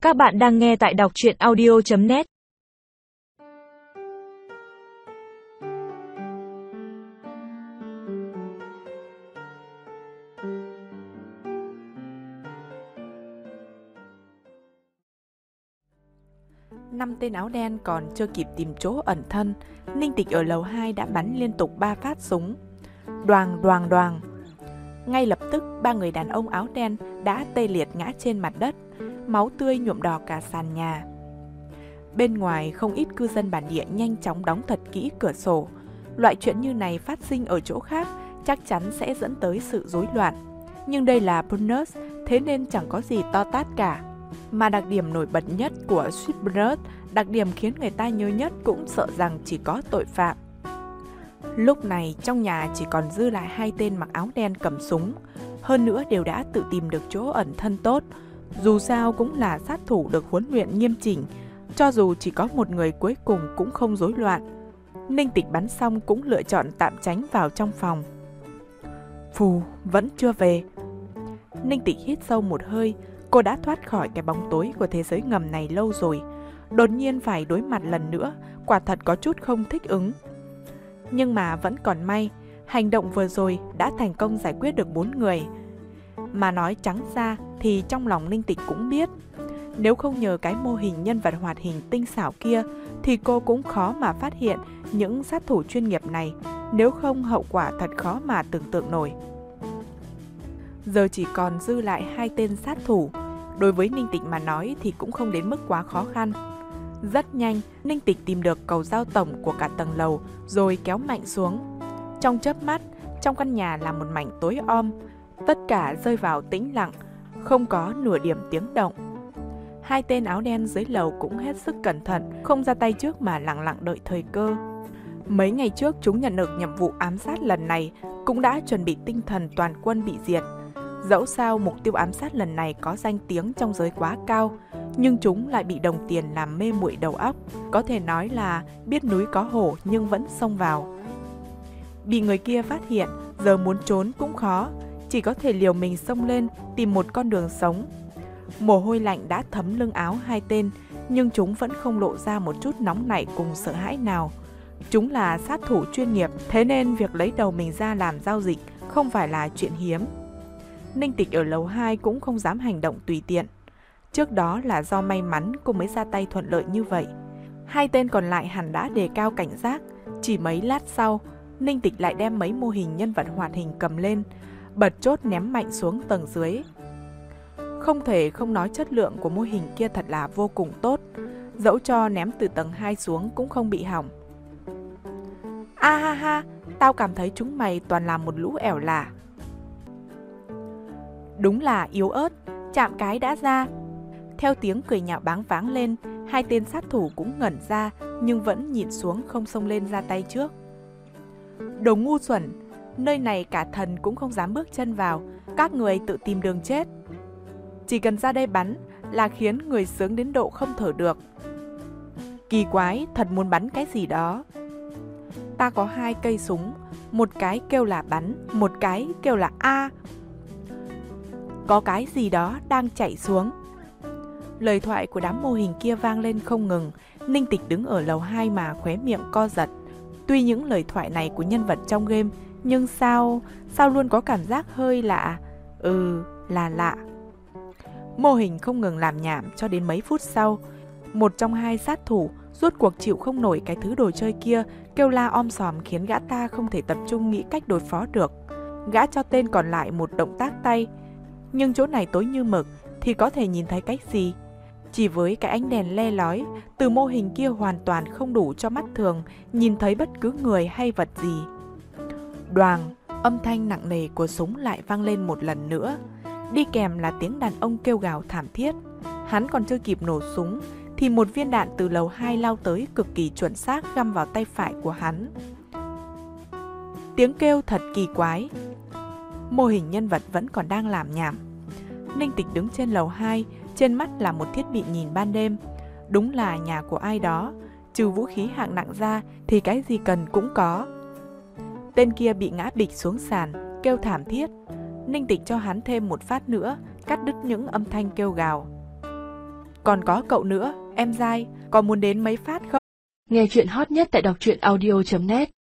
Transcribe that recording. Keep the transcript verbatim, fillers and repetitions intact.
Các bạn đang nghe tại đọc truyện audio chấm net. Năm tên áo đen còn chưa kịp tìm chỗ ẩn thân, Ninh Tịch ở lầu hai đã bắn liên tục ba phát súng. Đoàng đoàng đoàng. Ngay lập tức ba người đàn ông áo đen đã tê liệt ngã trên mặt đất, máu tươi nhuộm đỏ cả sàn nhà. Bên ngoài không ít cư dân bản địa nhanh chóng đóng thật kỹ cửa sổ. Loại chuyện như này phát sinh ở chỗ khác chắc chắn sẽ dẫn tới sự rối loạn. Nhưng đây là Bonus, thế nên chẳng có gì to tát cả. Mà đặc điểm nổi bật nhất của Sweetbird, đặc điểm khiến người ta nhớ nhất cũng sợ rằng chỉ có tội phạm. Lúc này trong nhà chỉ còn dư lại hai tên mặc áo đen cầm súng. Hơn nữa đều đã tự tìm được chỗ ẩn thân tốt. Dù sao cũng là sát thủ được huấn luyện nghiêm chỉnh. Cho dù chỉ có một người cuối cùng cũng không rối loạn. Ninh Tịch bắn xong cũng lựa chọn tạm tránh vào trong phòng. Phù, vẫn chưa về. Ninh Tịch hít sâu một hơi. Cô đã thoát khỏi cái bóng tối của thế giới ngầm này lâu rồi. Đột nhiên phải đối mặt lần nữa, quả thật có chút không thích ứng. Nhưng mà vẫn còn may, hành động vừa rồi đã thành công giải quyết được bốn người. Mà nói trắng ra thì trong lòng Ninh Tịch cũng biết, nếu không nhờ cái mô hình nhân vật hoạt hình tinh xảo kia thì cô cũng khó mà phát hiện những sát thủ chuyên nghiệp này, nếu không hậu quả thật khó mà tưởng tượng nổi. Giờ chỉ còn dư lại hai tên sát thủ. Đối với Ninh Tịch mà nói thì cũng không đến mức quá khó khăn. Rất nhanh, Ninh Tịch tìm được cầu giao tổng của cả tầng lầu rồi kéo mạnh xuống. Trong chớp mắt, trong căn nhà là một mảnh tối om. Tất cả rơi vào tĩnh lặng, không có nửa điểm tiếng động. Hai tên áo đen dưới lầu cũng hết sức cẩn thận, không ra tay trước mà lặng lặng đợi thời cơ. Mấy ngày trước chúng nhận được nhiệm vụ ám sát lần này cũng đã chuẩn bị tinh thần toàn quân bị diệt. Dẫu sao mục tiêu ám sát lần này có danh tiếng trong giới quá cao, nhưng chúng lại bị đồng tiền làm mê muội đầu óc. Có thể nói là biết núi có hổ nhưng vẫn xông vào. Bị người kia phát hiện, giờ muốn trốn cũng khó, chỉ có thể liều mình xông lên tìm một con đường sống. Mồ hôi lạnh đã thấm lưng áo hai tên, nhưng chúng vẫn không lộ ra một chút nóng nảy cùng sợ hãi nào. Chúng là sát thủ chuyên nghiệp, thế nên việc lấy đầu mình ra làm giao dịch không phải là chuyện hiếm. Ninh Tịch ở lầu hai cũng không dám hành động tùy tiện. Trước đó là do may mắn cô mới ra tay thuận lợi như vậy. Hai tên còn lại hẳn đã đề cao cảnh giác. Chỉ mấy lát sau, Ninh Tịch lại đem mấy mô hình nhân vật hoạt hình cầm lên, bật chốt ném mạnh xuống tầng dưới. Không thể không nói chất lượng của mô hình kia thật là vô cùng tốt. Dẫu cho ném từ tầng hai xuống cũng không bị hỏng. A ha ha, tao cảm thấy chúng mày toàn là một lũ ẻo lả. Đúng là yếu ớt, chạm cái đã ra. Theo tiếng cười nhạo báng váng lên, hai tên sát thủ cũng ngẩn ra nhưng vẫn nhìn xuống không xông lên ra tay trước. Đồ ngu xuẩn, nơi này cả thần cũng không dám bước chân vào, các người tự tìm đường chết. Chỉ cần ra đây bắn là khiến người sướng đến độ không thở được. Kỳ quái, thật muốn bắn cái gì đó. Ta có hai cây súng, một cái kêu là bắn, một cái kêu là A. Có cái gì đó đang chạy xuống. Lời thoại của đám mô hình kia vang lên không ngừng. Ninh Tịch đứng ở lầu hai mà khóe miệng co giật. Tuy những lời thoại này của nhân vật trong game, nhưng sao, sao luôn có cảm giác hơi lạ. Ừ, là lạ. Mô hình không ngừng làm nhảm cho đến mấy phút sau. Một trong hai sát thủ rốt cuộc chịu không nổi cái thứ đồ chơi kia, kêu la om sòm khiến gã ta không thể tập trung nghĩ cách đối phó được. Gã cho tên còn lại một động tác tay. Nhưng chỗ này tối như mực thì có thể nhìn thấy cái gì? Chỉ với cái ánh đèn le lói từ mô hình kia hoàn toàn không đủ cho mắt thường nhìn thấy bất cứ người hay vật gì. Đoàng, âm thanh nặng nề của súng lại vang lên một lần nữa. Đi kèm là tiếng đàn ông kêu gào thảm thiết. Hắn còn chưa kịp nổ súng thì một viên đạn từ lầu hai lao tới cực kỳ chuẩn xác găm vào tay phải của hắn. Tiếng kêu thật kỳ quái. Mô hình nhân vật vẫn còn đang làm nhảm. Ninh Tịch đứng trên lầu hai, trên mắt là một thiết bị nhìn ban đêm. Đúng là nhà của ai đó, trừ vũ khí hạng nặng ra thì cái gì cần cũng có. Tên kia bị ngã bịch xuống sàn, kêu thảm thiết. Ninh Tịch cho hắn thêm một phát nữa, cắt đứt những âm thanh kêu gào. Còn có cậu nữa, em dai, có muốn đến mấy phát không? Nghe chuyện hot nhất tại đọc truyện audio chấm net.